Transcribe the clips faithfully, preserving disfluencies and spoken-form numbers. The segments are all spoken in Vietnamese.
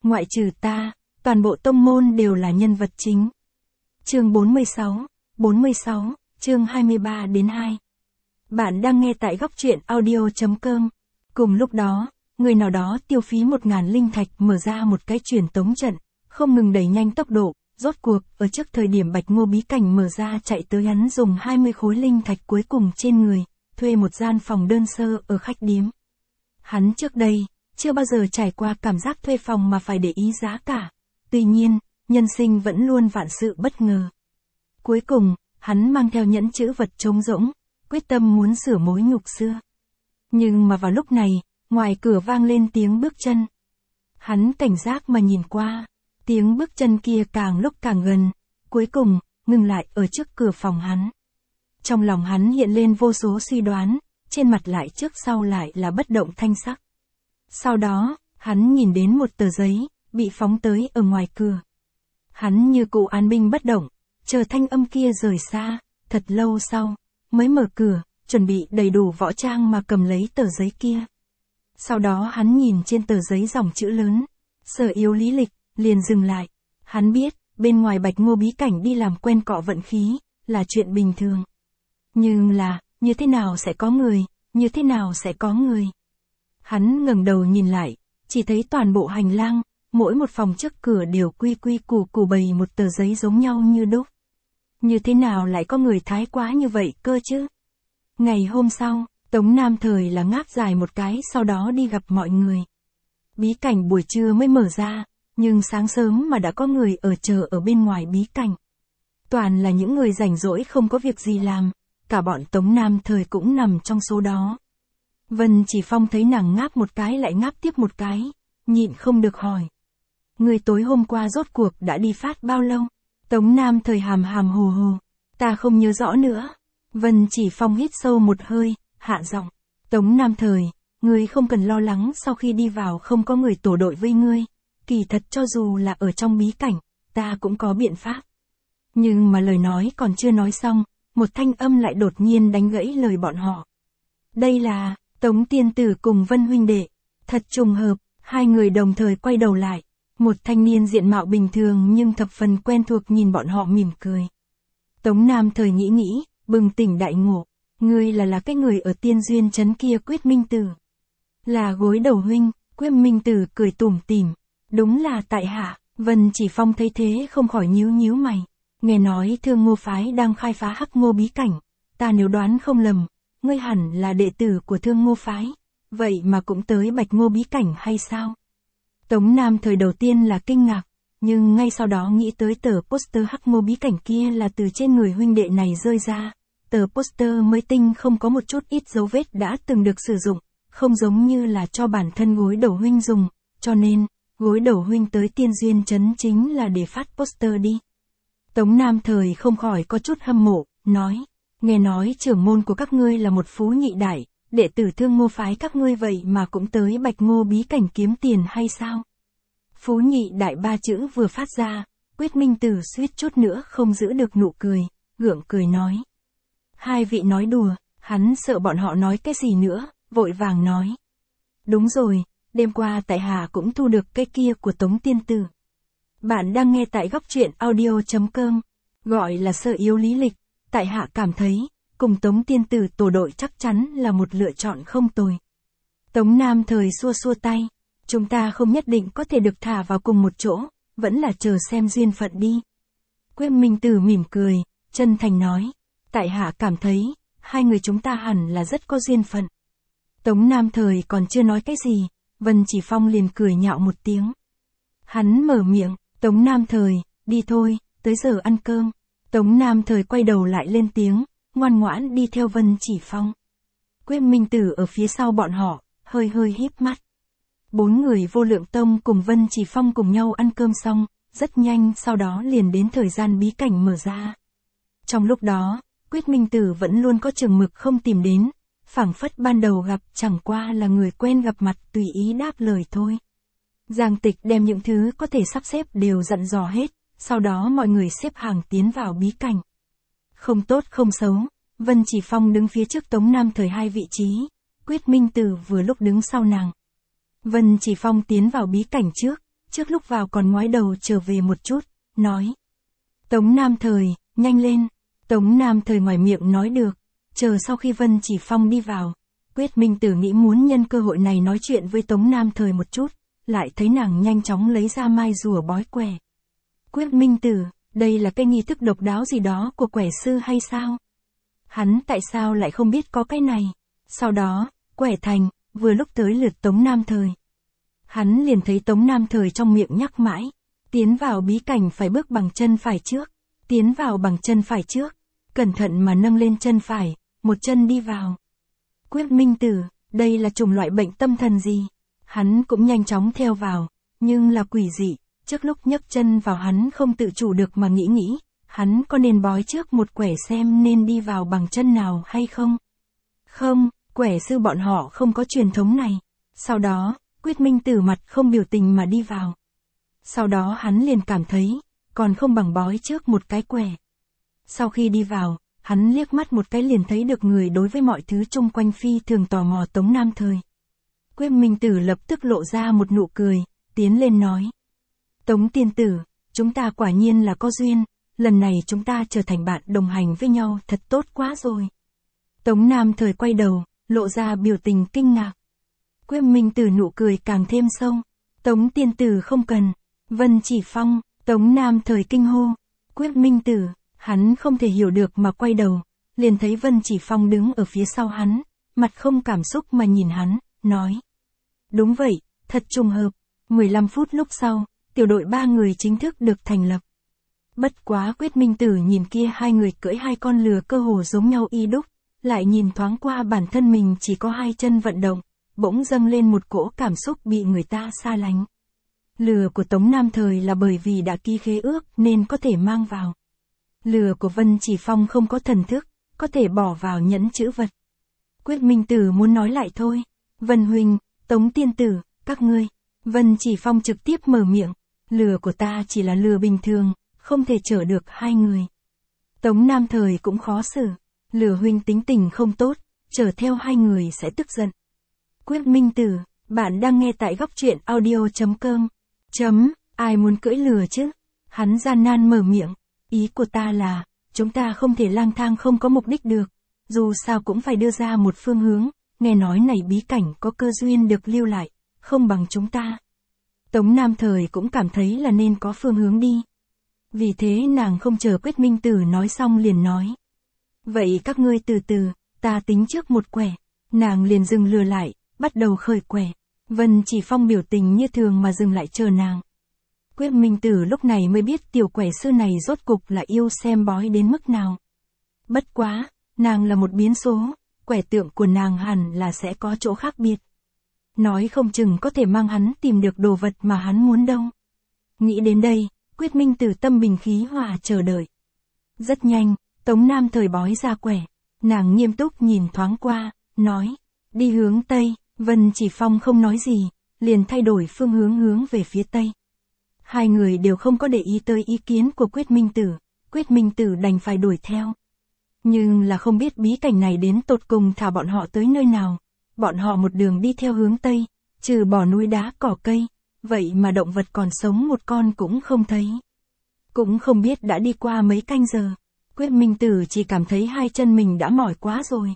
ngoại trừ ta, toàn bộ tông môn đều là nhân vật chính. Chương bốn mươi sáu, bốn mươi sáu, chương hai mươi ba đến hai. Bạn đang nghe tại góc truyện audio chấm com. Cùng lúc đó, người nào đó tiêu phí một ngàn linh thạch mở ra một cái truyền tống trận, không ngừng đẩy nhanh tốc độ, rốt cuộc, ở trước thời điểm Bạch Ngô bí cảnh mở ra chạy tới hắn dùng hai mươi khối linh thạch cuối cùng trên người, thuê một gian phòng đơn sơ ở khách điếm. Hắn trước đây, chưa bao giờ trải qua cảm giác thuê phòng mà phải để ý giá cả. Tuy nhiên, nhân sinh vẫn luôn vạn sự bất ngờ. Cuối cùng, hắn mang theo nhẫn chữ vật trống rỗng, quyết tâm muốn sửa mối nhục xưa. Nhưng mà vào lúc này, ngoài cửa vang lên tiếng bước chân. Hắn cảnh giác mà nhìn qua, tiếng bước chân kia càng lúc càng gần, cuối cùng, ngừng lại ở trước cửa phòng hắn. Trong lòng hắn hiện lên vô số suy đoán, trên mặt lại trước sau lại là bất động thanh sắc. Sau đó, hắn nhìn đến một tờ giấy, bị phóng tới ở ngoài cửa. Hắn như cụ an binh bất động, chờ thanh âm kia rời xa, thật lâu sau, mới mở cửa, chuẩn bị đầy đủ võ trang mà cầm lấy tờ giấy kia. Sau đó hắn nhìn trên tờ giấy dòng chữ lớn, Sở Yếu lý lịch, liền dừng lại. Hắn biết, bên ngoài Bạch Ngô bí cảnh đi làm quen cọ vận khí, là chuyện bình thường. Nhưng là, như thế nào sẽ có người, như thế nào sẽ có người. Hắn ngẩng đầu nhìn lại, chỉ thấy toàn bộ hành lang, mỗi một phòng trước cửa đều quy quy củ củ bày một tờ giấy giống nhau như đúc. Như thế nào lại có người thái quá như vậy cơ chứ? Ngày hôm sau, Tống Nam Thời là ngáp dài một cái sau đó đi gặp mọi người. Bí cảnh buổi trưa mới mở ra, nhưng sáng sớm mà đã có người ở chờ ở bên ngoài bí cảnh. Toàn là những người rảnh rỗi không có việc gì làm, cả bọn Tống Nam Thời cũng nằm trong số đó. Vân Chỉ Phong thấy nàng ngáp một cái lại ngáp tiếp một cái, nhịn không được hỏi. Người tối hôm qua rốt cuộc đã đi phát bao lâu? Tống Nam Thời hàm hàm hồ hồ. Ta không nhớ rõ nữa. Vân Chỉ Phong hít sâu một hơi, hạ giọng. Tống Nam Thời, ngươi không cần lo lắng sau khi đi vào không có người tổ đội với ngươi. Kỳ thật cho dù là ở trong bí cảnh, ta cũng có biện pháp. Nhưng mà lời nói còn chưa nói xong, một thanh âm lại đột nhiên đánh gãy lời bọn họ. Đây là, Tống Tiên Tử cùng Vân huynh đệ. Thật trùng hợp, hai người đồng thời quay đầu lại. Một thanh niên diện mạo bình thường nhưng thập phần quen thuộc nhìn bọn họ mỉm cười. Tống Nam Thời nghĩ nghĩ, bừng tỉnh đại ngộ. Ngươi là là cái người ở Tiên Duyên trấn kia Quyết Minh Tử. Là Gối Đầu huynh, Quyết Minh Tử cười tủm tỉm. Đúng là tại hạ. Vân Chỉ Phong thấy thế không khỏi nhíu nhíu mày. Nghe nói Thương Ngô phái đang khai phá Hắc Ngô bí cảnh. Ta nếu đoán không lầm, ngươi hẳn là đệ tử của Thương Ngô phái. Vậy mà cũng tới Bạch Ngô bí cảnh hay sao? Tống Nam Thời đầu tiên là kinh ngạc, nhưng ngay sau đó nghĩ tới tờ poster Hắc Ngô bí cảnh kia là từ trên người huynh đệ này rơi ra. Tờ poster mới tinh không có một chút ít dấu vết đã từng được sử dụng, không giống như là cho bản thân Gối Đầu huynh dùng, cho nên, Gối Đầu huynh tới Tiên Duyên trấn chính là để phát poster đi. Tống Nam Thời không khỏi có chút hâm mộ, nói, nghe nói trưởng môn của các ngươi là một phú nhị đại, đệ tử Thương Ngô phái các ngươi vậy mà cũng tới Bạch Ngô bí cảnh kiếm tiền hay sao? Phú nhị đại ba chữ vừa phát ra, Quyết Minh Tử suýt chút nữa không giữ được nụ cười, gượng cười nói. Hai vị nói đùa, hắn sợ bọn họ nói cái gì nữa, vội vàng nói. Đúng rồi, đêm qua tại hạ cũng thu được cái kia của Tống Tiên Tử. Bạn đang nghe tại góc truyện audio chấm com, gọi là Sở Yếu lý lịch, tại hạ cảm thấy, cùng Tống Tiên Tử tổ đội chắc chắn là một lựa chọn không tồi. Tống Nam Thời xua xua tay, chúng ta không nhất định có thể được thả vào cùng một chỗ, vẫn là chờ xem duyên phận đi. Quyết Minh Tử mỉm cười, chân thành nói, tại hạ cảm thấy, hai người chúng ta hẳn là rất có duyên phận. Tống Nam Thời còn chưa nói cái gì, Vân Chỉ Phong liền cười nhạo một tiếng. Hắn mở miệng, Tống Nam Thời, đi thôi, tới giờ ăn cơm. Tống Nam Thời quay đầu lại lên tiếng, ngoan ngoãn đi theo Vân Chỉ Phong. Quyết Minh Tử ở phía sau bọn họ, hơi hơi híp mắt. Bốn người Vô Lượng Tông cùng Vân Chỉ Phong cùng nhau ăn cơm xong, rất nhanh sau đó liền đến thời gian bí cảnh mở ra. Trong lúc đó, Quyết Minh Tử vẫn luôn có chừng mực không tìm đến, phảng phất ban đầu gặp chẳng qua là người quen gặp mặt tùy ý đáp lời thôi. Giang Tịch đem những thứ có thể sắp xếp đều dặn dò hết, sau đó mọi người xếp hàng tiến vào bí cảnh. Không tốt không xấu, Vân Chỉ Phong đứng phía trước Tống Nam Thời hai vị trí, Quyết Minh Tử vừa lúc đứng sau nàng. Vân Chỉ Phong tiến vào bí cảnh trước, trước lúc vào còn ngoái đầu trở về một chút, nói. Tống Nam Thời, nhanh lên. Tống Nam Thời ngoài miệng nói được, chờ sau khi Vân Chỉ Phong đi vào. Quyết Minh Tử nghĩ muốn nhân cơ hội này nói chuyện với Tống Nam Thời một chút, lại thấy nàng nhanh chóng lấy ra mai rùa bói quẻ. Quyết Minh Tử, đây là cái nghi thức độc đáo gì đó của quẻ sư hay sao? Hắn tại sao lại không biết có cái này? Sau đó, quẻ thành, vừa lúc tới lượt Tống Nam Thời. Hắn liền thấy Tống Nam Thời trong miệng nhắc mãi, tiến vào bí cảnh phải bước bằng chân phải trước, tiến vào bằng chân phải trước, cẩn thận mà nâng lên chân phải, một chân đi vào. Quyết Minh Tử, đây là chủng loại bệnh tâm thần gì? Hắn cũng nhanh chóng theo vào, nhưng là quỷ dị, trước lúc nhấc chân vào hắn không tự chủ được mà nghĩ nghĩ, hắn có nên bói trước một quẻ xem nên đi vào bằng chân nào hay không? Không, quẻ sư bọn họ không có truyền thống này. Sau đó, Quyết Minh Tử mặt không biểu tình mà đi vào. Sau đó hắn liền cảm thấy, còn không bằng bói trước một cái quẻ. Sau khi đi vào, hắn liếc mắt một cái liền thấy được người đối với mọi thứ chung quanh phi thường tò mò Tống Nam Thời. Quyết Minh Tử lập tức lộ ra một nụ cười, tiến lên nói. Tống tiên tử, chúng ta quả nhiên là có duyên, lần này chúng ta trở thành bạn đồng hành với nhau thật tốt quá rồi. Tống Nam Thời quay đầu, lộ ra biểu tình kinh ngạc. Quyết Minh Tử nụ cười càng thêm sâu. Tống tiên tử không cần. Vân Chỉ Phong, Tống Nam Thời kinh hô. Quyết Minh Tử, hắn không thể hiểu được mà quay đầu, liền thấy Vân Chỉ Phong đứng ở phía sau hắn, mặt không cảm xúc mà nhìn hắn, nói. Đúng vậy, thật trùng hợp. mười lăm phút lúc sau, tiểu đội ba người chính thức được thành lập. Bất quá Quyết Minh Tử nhìn kia hai người cưỡi hai con lừa cơ hồ giống nhau y đúc, lại nhìn thoáng qua bản thân mình chỉ có hai chân vận động, bỗng dâng lên một cỗ cảm xúc bị người ta xa lánh. Lừa của Tống Nam Thời là bởi vì đã ký khế ước nên có thể mang vào. Lừa của Vân Chỉ Phong không có thần thức, có thể bỏ vào nhẫn chữ vật. Quyết Minh Tử muốn nói lại thôi. Vân huynh, Tống tiên tử, các ngươi. Vân Chỉ Phong trực tiếp mở miệng. Lừa của ta chỉ là lừa bình thường, không thể chở được hai người. Tống Nam Thời cũng khó xử. Lừa huynh tính tình không tốt, chở theo hai người sẽ tức giận. Quyết Minh Tử, bạn đang nghe tại góc truyện audio chấm com. Chấm, ai muốn cưỡi lừa chứ? Hắn gian nan mở miệng. Ý của ta là, chúng ta không thể lang thang không có mục đích được. Dù sao cũng phải đưa ra một phương hướng, nghe nói này bí cảnh có cơ duyên được lưu lại, không bằng chúng ta. Tống Nam Thời cũng cảm thấy là nên có phương hướng đi. Vì thế nàng không chờ Quyết Minh Tử nói xong liền nói. Vậy các ngươi từ từ, ta tính trước một quẻ. Nàng liền dừng lừa lại, bắt đầu khởi quẻ. Vân Chỉ Phong biểu tình như thường mà dừng lại chờ nàng. Quyết Minh Tử lúc này mới biết tiểu quẻ sư này rốt cục là yêu xem bói đến mức nào. Bất quá, nàng là một biến số, quẻ tượng của nàng hẳn là sẽ có chỗ khác biệt. Nói không chừng có thể mang hắn tìm được đồ vật mà hắn muốn đâu. Nghĩ đến đây, Quyết Minh Tử tâm bình khí hòa chờ đợi. Rất nhanh, Tống Nam Thời bói ra quẻ. Nàng nghiêm túc nhìn thoáng qua, nói, đi hướng Tây. Vân Chỉ Phong không nói gì, liền thay đổi phương hướng hướng về phía Tây. Hai người đều không có để ý tới ý kiến của Quyết Minh Tử, Quyết Minh Tử đành phải đuổi theo. Nhưng là không biết bí cảnh này đến tột cùng thả bọn họ tới nơi nào. Bọn họ một đường đi theo hướng Tây, trừ bỏ núi đá cỏ cây, vậy mà động vật còn sống một con cũng không thấy. Cũng không biết đã đi qua mấy canh giờ, Quyết Minh Tử chỉ cảm thấy hai chân mình đã mỏi quá rồi.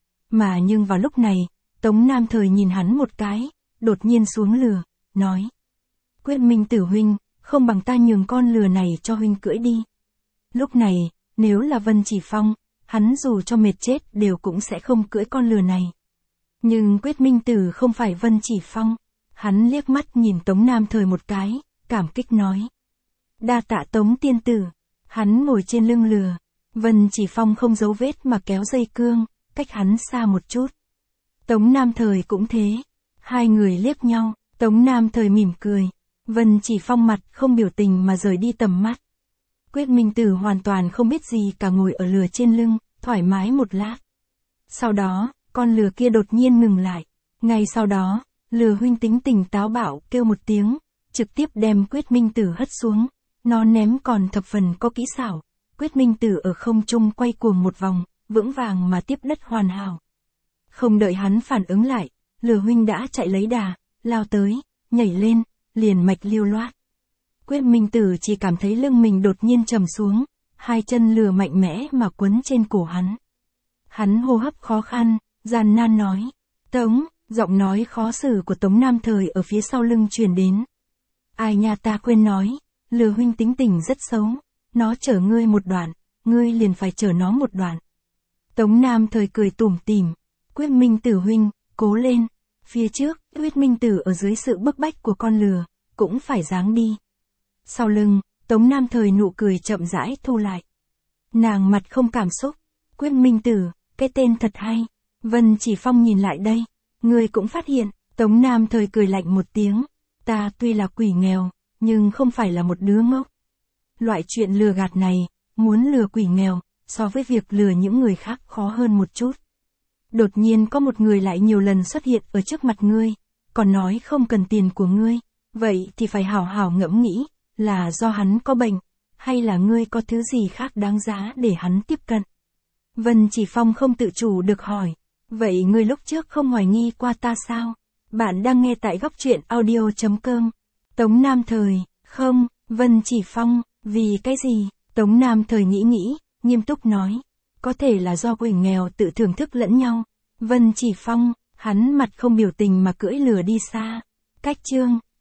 Mà nhưng vào lúc này, Tống Nam Thời nhìn hắn một cái, đột nhiên xuống lừa, nói. Quyết Minh Tử huynh, không bằng ta nhường con lừa này cho huynh cưỡi đi. Lúc này, nếu là Vân Chỉ Phong, hắn dù cho mệt chết đều cũng sẽ không cưỡi con lừa này. Nhưng Quyết Minh Tử không phải Vân Chỉ Phong. Hắn liếc mắt nhìn Tống Nam Thời một cái, cảm kích nói. Đa tạ Tống tiên tử. Hắn ngồi trên lưng lừa. Vân Chỉ Phong không giấu vết mà kéo dây cương, cách hắn xa một chút. Tống Nam Thời cũng thế. Hai người liếc nhau, Tống Nam Thời mỉm cười. Vân Chỉ Phong mặt không biểu tình mà rời đi tầm mắt. Quyết Minh Tử hoàn toàn không biết gì cả ngồi ở lừa trên lưng, thoải mái một lát. Sau đó, con lừa kia đột nhiên ngừng lại. Ngay sau đó, lừa huynh tính tình táo bạo kêu một tiếng, trực tiếp đem Quyết Minh Tử hất xuống. Nó ném còn thập phần có kỹ xảo. Quyết Minh Tử ở không trung quay cuồng một vòng, vững vàng mà tiếp đất hoàn hảo. Không đợi hắn phản ứng lại, lừa huynh đã chạy lấy đà, lao tới, nhảy lên, liền mạch lưu loát. Quyết Minh Tử chỉ cảm thấy lưng mình đột nhiên trầm xuống, hai chân lừa mạnh mẽ mà quấn trên cổ hắn. Hắn hô hấp khó khăn, gian nan nói, Tống, giọng nói khó xử của Tống Nam Thời ở phía sau lưng truyền đến. Ai nha, ta quên nói, Lừa huynh tính tình rất xấu, nó chở ngươi một đoạn, ngươi liền phải chở nó một đoạn. Tống Nam Thời cười tủm tỉm, Quyết Minh Tử huynh, cố lên. Phía trước, Quyết Minh Tử ở dưới sự bức bách của con lừa, cũng phải giáng đi. Sau lưng, Tống Nam Thời nụ cười chậm rãi thu lại. Nàng mặt không cảm xúc, Quyết Minh Tử, cái tên thật hay. Vân Chỉ Phong nhìn lại đây, ngươi cũng phát hiện, Tống Nam Thời cười lạnh một tiếng, ta tuy là quỷ nghèo, nhưng không phải là một đứa ngốc. Loại chuyện lừa gạt này, muốn lừa quỷ nghèo, so với việc lừa những người khác khó hơn một chút. Đột nhiên có một người lại nhiều lần xuất hiện ở trước mặt ngươi, còn nói không cần tiền của ngươi, vậy thì phải hảo hảo ngẫm nghĩ, là do hắn có bệnh, hay là ngươi có thứ gì khác đáng giá để hắn tiếp cận. Vân Chỉ Phong không tự chủ được hỏi, vậy ngươi lúc trước không hoài nghi qua ta sao? Bạn đang nghe tại góc truyện audio chấm com. Tống Nam Thời, không, Vân Chỉ Phong, vì cái gì? Tống Nam Thời nghĩ nghĩ, nghiêm túc nói, có thể là do quỷ nghèo tự thưởng thức lẫn nhau. Vân Chỉ Phong, hắn mặt không biểu tình mà cưỡi lừa đi xa. Cách chương